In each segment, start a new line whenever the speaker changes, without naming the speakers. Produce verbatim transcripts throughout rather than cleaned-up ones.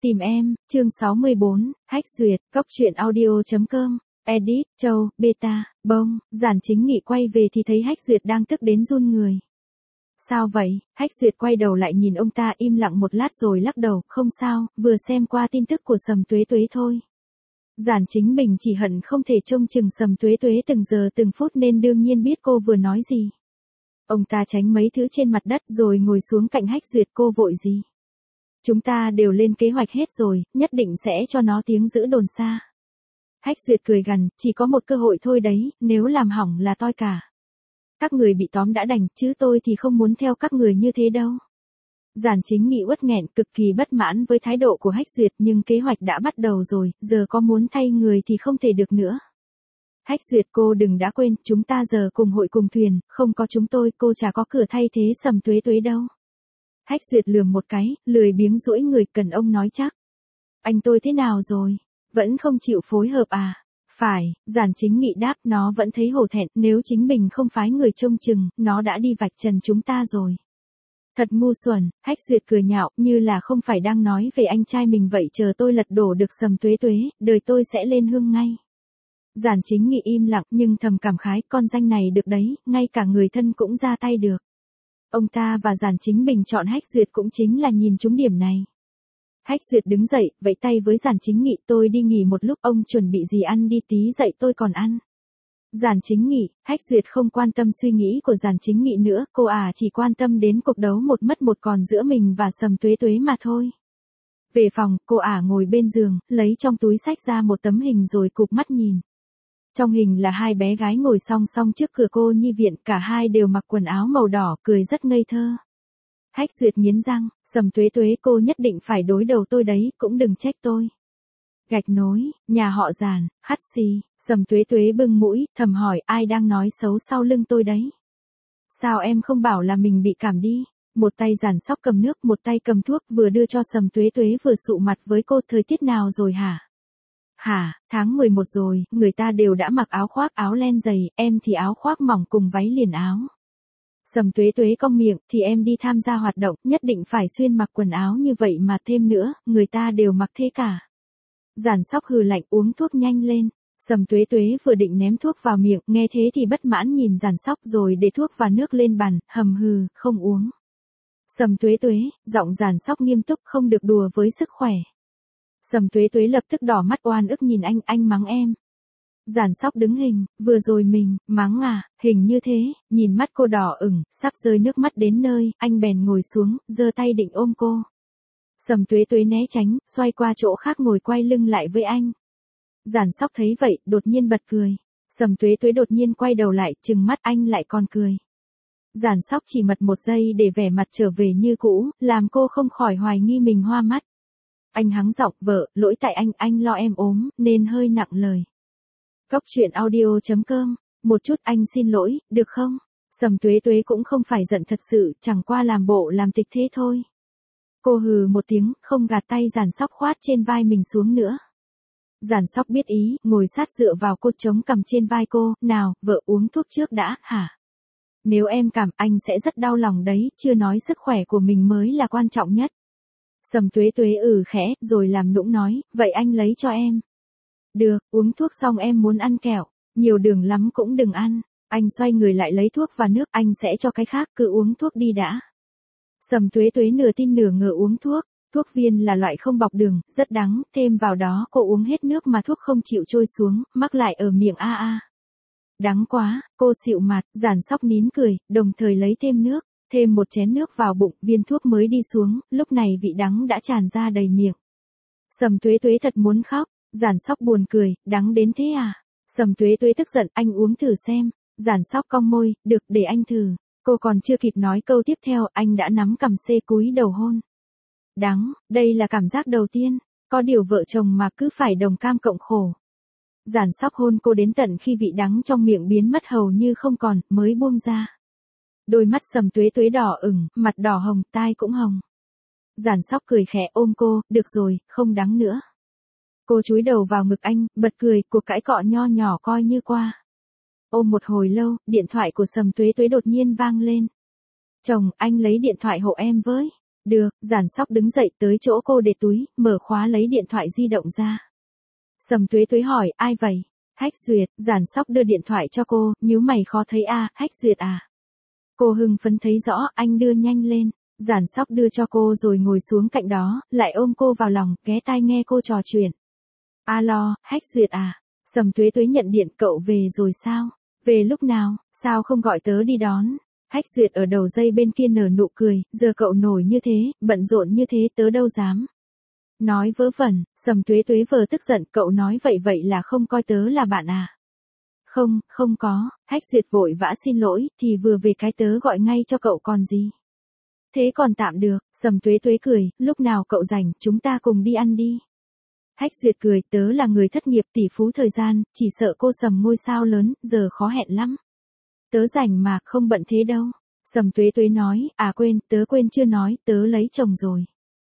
Tìm em, chương sáu mươi bốn, Hách Duyệt, Cốc truyện audio chấm com, edit, Châu, Beta, Bông, Giản Chính Nghị quay về thì thấy Hách Duyệt đang tức đến run người. Sao vậy? Hách Duyệt quay đầu lại nhìn ông ta im lặng một lát rồi lắc đầu, không sao, vừa xem qua tin tức của Sầm Tuế Tuế thôi. Giản Chính Bình chỉ hận không thể trông chừng Sầm Tuế Tuế từng giờ từng phút nên đương nhiên biết cô vừa nói gì. Ông ta tránh mấy thứ trên mặt đất rồi ngồi xuống cạnh Hách Duyệt. Cô vội gì? Chúng ta đều lên kế hoạch hết rồi, nhất định sẽ cho nó tiếng giữ đồn xa. Hách Duyệt cười gằn, chỉ có một cơ hội thôi đấy, nếu làm hỏng là toi cả. Các người bị tóm đã đành, chứ tôi thì không muốn theo các người như thế đâu. Giản Chính Nghị uất nghẹn, cực kỳ bất mãn với thái độ của Hách Duyệt, nhưng kế hoạch đã bắt đầu rồi, giờ có muốn thay người thì không thể được nữa. Hách Duyệt, cô đừng đã quên, chúng ta giờ cùng hội cùng thuyền, không có chúng tôi, cô chả có cửa thay thế Sầm Tuế Tuế đâu. Hách Duyệt lườm một cái, lười biếng duỗi người, cần ông nói chắc. Anh tôi thế nào rồi? Vẫn không chịu phối hợp à? Phải, Giản Chính Nghị đáp, nó vẫn thấy hổ thẹn, nếu chính mình không phái người trông chừng, nó đã đi vạch trần chúng ta rồi. Thật ngu xuẩn, Hách Duyệt cười nhạo, như là không phải đang nói về anh trai mình vậy, chờ tôi lật đổ được Sầm Tuế Tuế, đời tôi sẽ lên hương ngay. Giản Chính Nghị im lặng nhưng thầm cảm khái, con danh này được đấy, ngay cả người thân cũng ra tay được. Ông ta và Giản Chính Bình chọn Hách Duyệt cũng chính là nhìn trúng điểm này. Hách Duyệt đứng dậy, vẫy tay với Giản Chính Nghị, tôi đi nghỉ một lúc, ông chuẩn bị gì ăn đi, tí dậy tôi còn ăn. Giản Chính Nghị, Hách Duyệt không quan tâm suy nghĩ của Giản Chính Nghị nữa, cô à chỉ quan tâm đến cuộc đấu một mất một còn giữa mình và Sầm Tuế Tuế mà thôi. Về phòng, cô ả ngồi bên giường, lấy trong túi xách ra một tấm hình rồi cụp mắt nhìn. Trong hình là hai bé gái ngồi song song trước cửa cô nhi viện, cả hai đều mặc quần áo màu đỏ, cười rất ngây thơ. Hách Duyệt nghiến răng, Sầm Tuế Tuế, cô nhất định phải đối đầu tôi đấy, cũng đừng trách tôi. Gạch nối, nhà họ Giản, hắt xì, Sầm Tuế Tuế bưng mũi, thầm hỏi, ai đang nói xấu sau lưng tôi đấy? Sao em không bảo là mình bị cảm đi? Một tay Giản Sóc cầm nước, một tay cầm thuốc, vừa đưa cho Sầm Tuế Tuế vừa sụ mặt với cô, thời tiết nào rồi hả? Hả, tháng mười một rồi, người ta đều đã mặc áo khoác áo len dày, em thì áo khoác mỏng cùng váy liền áo. Sầm Tuế Tuế cong miệng, thì em đi tham gia hoạt động, nhất định phải xuyên mặc quần áo như vậy mà, thêm nữa, người ta đều mặc thế cả. Giản Sóc hừ lạnh, uống thuốc nhanh lên. Sầm Tuế Tuế vừa định ném thuốc vào miệng, nghe thế thì bất mãn nhìn Giản Sóc rồi để thuốc và nước lên bàn, hầm hừ, không uống. Sầm Tuế Tuế, giọng Giản Sóc nghiêm túc, không được đùa với sức khỏe. Sầm Tuế Tuế lập tức đỏ mắt oan ức nhìn anh, anh mắng em. Giản Sóc đứng hình, vừa rồi mình, mắng à, hình như thế, nhìn mắt cô đỏ ửng, sắp rơi nước mắt đến nơi, anh bèn ngồi xuống, giơ tay định ôm cô. Sầm Tuế Tuế né tránh, xoay qua chỗ khác ngồi quay lưng lại với anh. Giản Sóc thấy vậy, đột nhiên bật cười. Sầm Tuế Tuế đột nhiên quay đầu lại, trừng mắt anh lại còn cười. Giản Sóc chỉ mật một giây để vẻ mặt trở về như cũ, làm cô không khỏi hoài nghi mình hoa mắt. Anh hắng giọng, vợ, lỗi tại anh, anh lo em ốm, nên hơi nặng lời. Cốc truyện audio chấm com, một chút anh xin lỗi, được không? Sầm Tuế Tuế cũng không phải giận thật sự, chẳng qua làm bộ làm tịch thế thôi. Cô hừ một tiếng, không gạt tay Giản Sóc khoát trên vai mình xuống nữa. Giản Sóc biết ý, ngồi sát dựa vào cô, chống cằm trên vai cô, nào, vợ uống thuốc trước đã, hả? Nếu em cảm, anh sẽ rất đau lòng đấy, chưa nói sức khỏe của mình mới là quan trọng nhất. Sầm Tuế Tuế ừ khẽ, rồi làm nũng nói, vậy anh lấy cho em. Được, uống thuốc xong em muốn ăn kẹo, nhiều đường lắm cũng đừng ăn. Anh xoay người lại lấy thuốc và nước, anh sẽ cho cái khác, cứ uống thuốc đi đã. Sầm Tuế Tuế nửa tin nửa ngờ uống thuốc, thuốc viên là loại không bọc đường, rất đắng, thêm vào đó cô uống hết nước mà thuốc không chịu trôi xuống, mắc lại ở miệng a a. Đắng quá, cô xịu mặt, Giản Sóc nín cười, đồng thời lấy thêm nước. Thêm một chén nước vào bụng, viên thuốc mới đi xuống, lúc này vị đắng đã tràn ra đầy miệng. Sầm Tuế Tuế thật muốn khóc, Giản Sóc buồn cười, đắng đến thế à? Sầm Tuế Tuế tức giận, anh uống thử xem. Giản Sóc cong môi, được, để anh thử. Cô còn chưa kịp nói câu tiếp theo, anh đã nắm cằm xê cúi đầu hôn. Đắng, đây là cảm giác đầu tiên, có điều vợ chồng mà cứ phải đồng cam cộng khổ. Giản Sóc hôn cô đến tận khi vị đắng trong miệng biến mất hầu như không còn, mới buông ra. Đôi mắt Sầm Tuế Tuế đỏ ửng, mặt đỏ hồng, tai cũng hồng. Giản Sóc cười khẽ ôm cô, được rồi, không đắng nữa. Cô chúi đầu vào ngực anh, bật cười, cuộc cãi cọ nho nhỏ coi như qua. Ôm một hồi lâu, điện thoại của Sầm Tuế Tuế đột nhiên vang lên. Chồng, anh lấy điện thoại hộ em với. Được, Giản Sóc đứng dậy tới chỗ cô để túi, mở khóa lấy điện thoại di động ra. Sầm Tuế Tuế hỏi, ai vậy? Hách Duyệt. Giản Sóc đưa điện thoại cho cô, nhíu mày khó thấy a, à, Hách Duyệt à? Cô hưng phấn thấy rõ, anh đưa nhanh lên. Giản Sóc đưa cho cô rồi ngồi xuống cạnh đó, lại ôm cô vào lòng, ghé tai nghe cô trò chuyện. Alo, Hách Duyệt à? Sầm Tuế Tuế nhận điện, cậu về rồi sao? Về lúc nào, sao không gọi tớ đi đón? Hách Duyệt ở đầu dây bên kia nở nụ cười, giờ cậu nổi như thế, bận rộn như thế tớ đâu dám. Nói vớ vẩn, Sầm Tuế Tuế vờ tức giận, cậu nói vậy vậy là không coi tớ là bạn à? Không, không có, Hách Duyệt vội vã xin lỗi, thì vừa về cái tớ gọi ngay cho cậu còn gì. Thế còn tạm được, Sầm Tuế Tuế cười, lúc nào cậu rảnh, chúng ta cùng đi ăn đi. Hách Duyệt cười, tớ là người thất nghiệp tỷ phú thời gian, chỉ sợ cô Sầm ngôi sao lớn, giờ khó hẹn lắm. Tớ rảnh mà, không bận thế đâu. Sầm Tuế Tuế nói, à quên, tớ quên chưa nói, tớ lấy chồng rồi.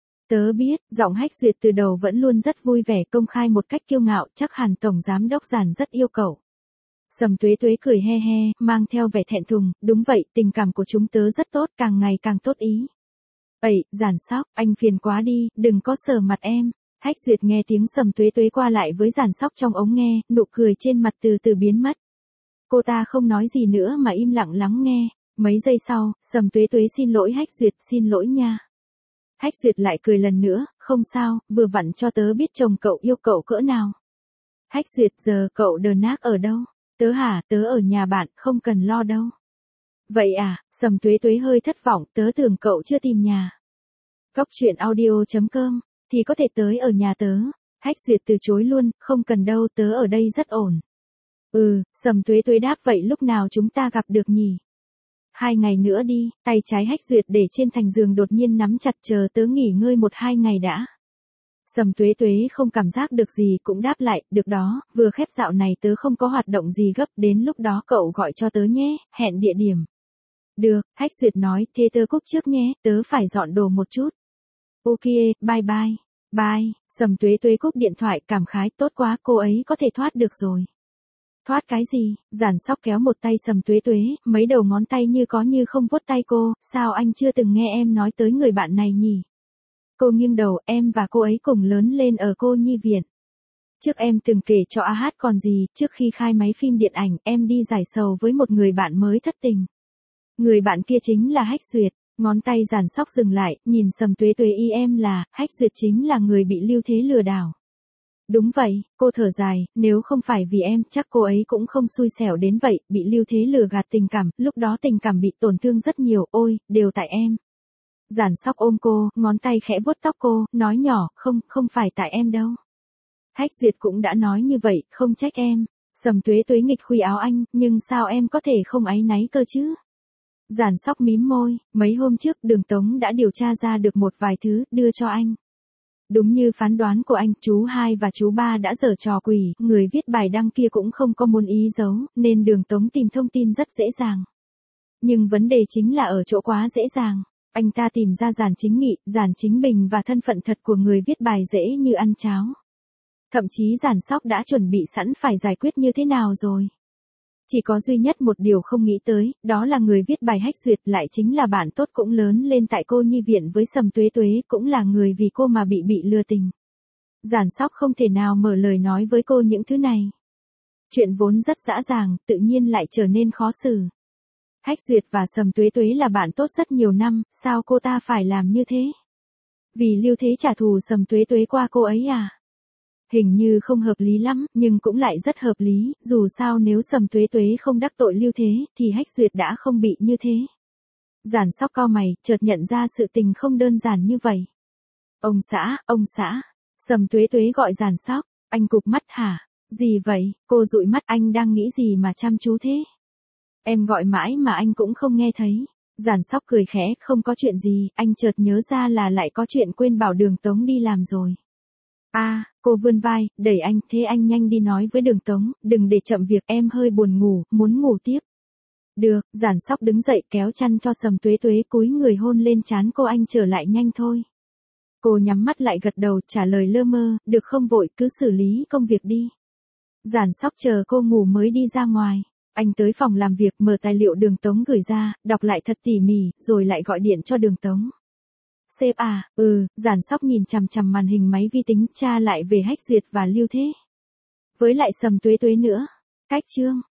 Tớ biết, giọng Hách Duyệt từ đầu vẫn luôn rất vui vẻ, công khai một cách kiêu ngạo, chắc hẳn tổng giám đốc Giản rất yêu cậu. Sầm Tuế Tuế cười he he, mang theo vẻ thẹn thùng, đúng vậy, tình cảm của chúng tớ rất tốt, càng ngày càng tốt ý. Ây, Giản Sóc, anh phiền quá đi, đừng có sờ mặt em. Hách Duyệt nghe tiếng Sầm Tuế Tuế qua lại với Giản Sóc trong ống nghe, nụ cười trên mặt từ từ biến mất. Cô ta không nói gì nữa mà im lặng lắng nghe. Mấy giây sau, Sầm Tuế Tuế xin lỗi Hách Duyệt, xin lỗi nha. Hách Duyệt lại cười lần nữa, không sao, vừa vặn cho tớ biết chồng cậu yêu cậu cỡ nào. Hách Duyệt, giờ cậu đờ nác ở đâu? Tớ hả, tớ ở nhà bạn, không cần lo đâu. Vậy à, Sầm Tuế Tuế hơi thất vọng, tớ tưởng cậu chưa tìm nhà. Cóc truyện audio chấm com, thì có thể tới ở nhà tớ. Hách Duyệt từ chối luôn, không cần đâu, tớ ở đây rất ổn. Ừ, Sầm Tuế Tuế đáp, vậy lúc nào chúng ta gặp được nhỉ? Hai ngày nữa đi, tay trái Hách Duyệt để trên thành giường đột nhiên nắm chặt, chờ tớ nghỉ ngơi một hai ngày đã. Sầm Tuế Tuế không cảm giác được gì cũng đáp lại, được đó, vừa khép dạo này tớ không có hoạt động gì gấp, đến lúc đó cậu gọi cho tớ nhé, hẹn địa điểm. Được, Hách Duyệt nói, thế tớ cúp trước nhé, tớ phải dọn đồ một chút. Ok, bye bye. Bye, Sầm Tuế Tuế cúp điện thoại, cảm khái, tốt quá, cô ấy có thể thoát được rồi. Thoát cái gì? Giản Sóc kéo một tay Sầm Tuế Tuế, mấy đầu ngón tay như có như không vuốt tay cô, sao anh chưa từng nghe em nói tới người bạn này nhỉ? Cô nghiêng đầu, em và cô ấy cùng lớn lên ở cô nhi viện. Trước em từng kể cho A Hát còn gì, trước khi khai máy phim điện ảnh, em đi giải sầu với một người bạn mới thất tình. Người bạn kia chính là Hách Duyệt. Ngón tay Giản Sóc dừng lại, nhìn Sầm Tuế Tuế, y em là, Hách Duyệt chính là người bị Lưu Thế lừa đảo. Đúng vậy, cô thở dài, nếu không phải vì em, chắc cô ấy cũng không xui xẻo đến vậy, bị Lưu Thế lừa gạt tình cảm, lúc đó tình cảm bị tổn thương rất nhiều, ôi, đều tại em. Giản Sóc ôm cô, ngón tay khẽ vuốt tóc cô, nói nhỏ, không, không phải tại em đâu. Hách Duyệt cũng đã nói như vậy, không trách em. Sầm Tuế Tuế nghịch khuy áo anh, nhưng sao em có thể không áy náy cơ chứ? Giản Sóc mím môi, mấy hôm trước Đường Tống đã điều tra ra được một vài thứ, đưa cho anh. Đúng như phán đoán của anh, chú hai và chú ba đã giở trò quỷ, người viết bài đăng kia cũng không có muốn ý giấu, nên Đường Tống tìm thông tin rất dễ dàng. Nhưng vấn đề chính là ở chỗ quá dễ dàng. Anh ta tìm ra Giản Chính Nghị, Giản Chính Bình và thân phận thật của người viết bài dễ như ăn cháo. Thậm chí Giản Sóc đã chuẩn bị sẵn phải giải quyết như thế nào rồi. Chỉ có duy nhất một điều không nghĩ tới, đó là người viết bài Hách Duyệt lại chính là bạn tốt cũng lớn lên tại cô nhi viện với Sầm Tuế Tuế, cũng là người vì cô mà bị bị lừa tình. Giản Sóc không thể nào mở lời nói với cô những thứ này. Chuyện vốn rất dã dàng, tự nhiên lại trở nên khó xử. Hách Duyệt và Sầm Tuế Tuế là bạn tốt rất nhiều năm, sao cô ta phải làm như thế? Vì Lưu Thế trả thù Sầm Tuế Tuế qua cô ấy à? Hình như không hợp lý lắm, nhưng cũng lại rất hợp lý, dù sao nếu Sầm Tuế Tuế không đắc tội Lưu Thế, thì Hách Duyệt đã không bị như thế. Giản Sóc cau mày, chợt nhận ra sự tình không đơn giản như vậy. Ông xã, ông xã. Sầm Tuế Tuế gọi Giản Sóc, anh cụp mắt hả? Gì vậy? Cô dụi mắt, anh đang nghĩ gì mà chăm chú thế? Em gọi mãi mà anh cũng không nghe thấy. Giản Sóc cười khẽ, không có chuyện gì, anh chợt nhớ ra là lại có chuyện quên bảo Đường Tống đi làm rồi. À, cô vươn vai, đẩy anh, thế anh nhanh đi nói với Đường Tống, đừng để chậm việc, em hơi buồn ngủ, muốn ngủ tiếp. Được, Giản Sóc đứng dậy kéo chăn cho Sầm Tuế Tuế, cúi người hôn lên trán cô, anh trở lại nhanh thôi. Cô nhắm mắt lại gật đầu, trả lời lơ mơ, được không vội, cứ xử lý công việc đi. Giản Sóc chờ cô ngủ mới đi ra ngoài. Anh tới phòng làm việc, mở tài liệu Đường Tống gửi ra, đọc lại thật tỉ mỉ, rồi lại gọi điện cho Đường Tống. Sếp à, ừ, Giản Sóc nhìn chằm chằm màn hình máy vi tính, tra lại về Hách Duyệt và Lưu Thế. Với lại Sầm Tuế Tuế nữa. Cách chương.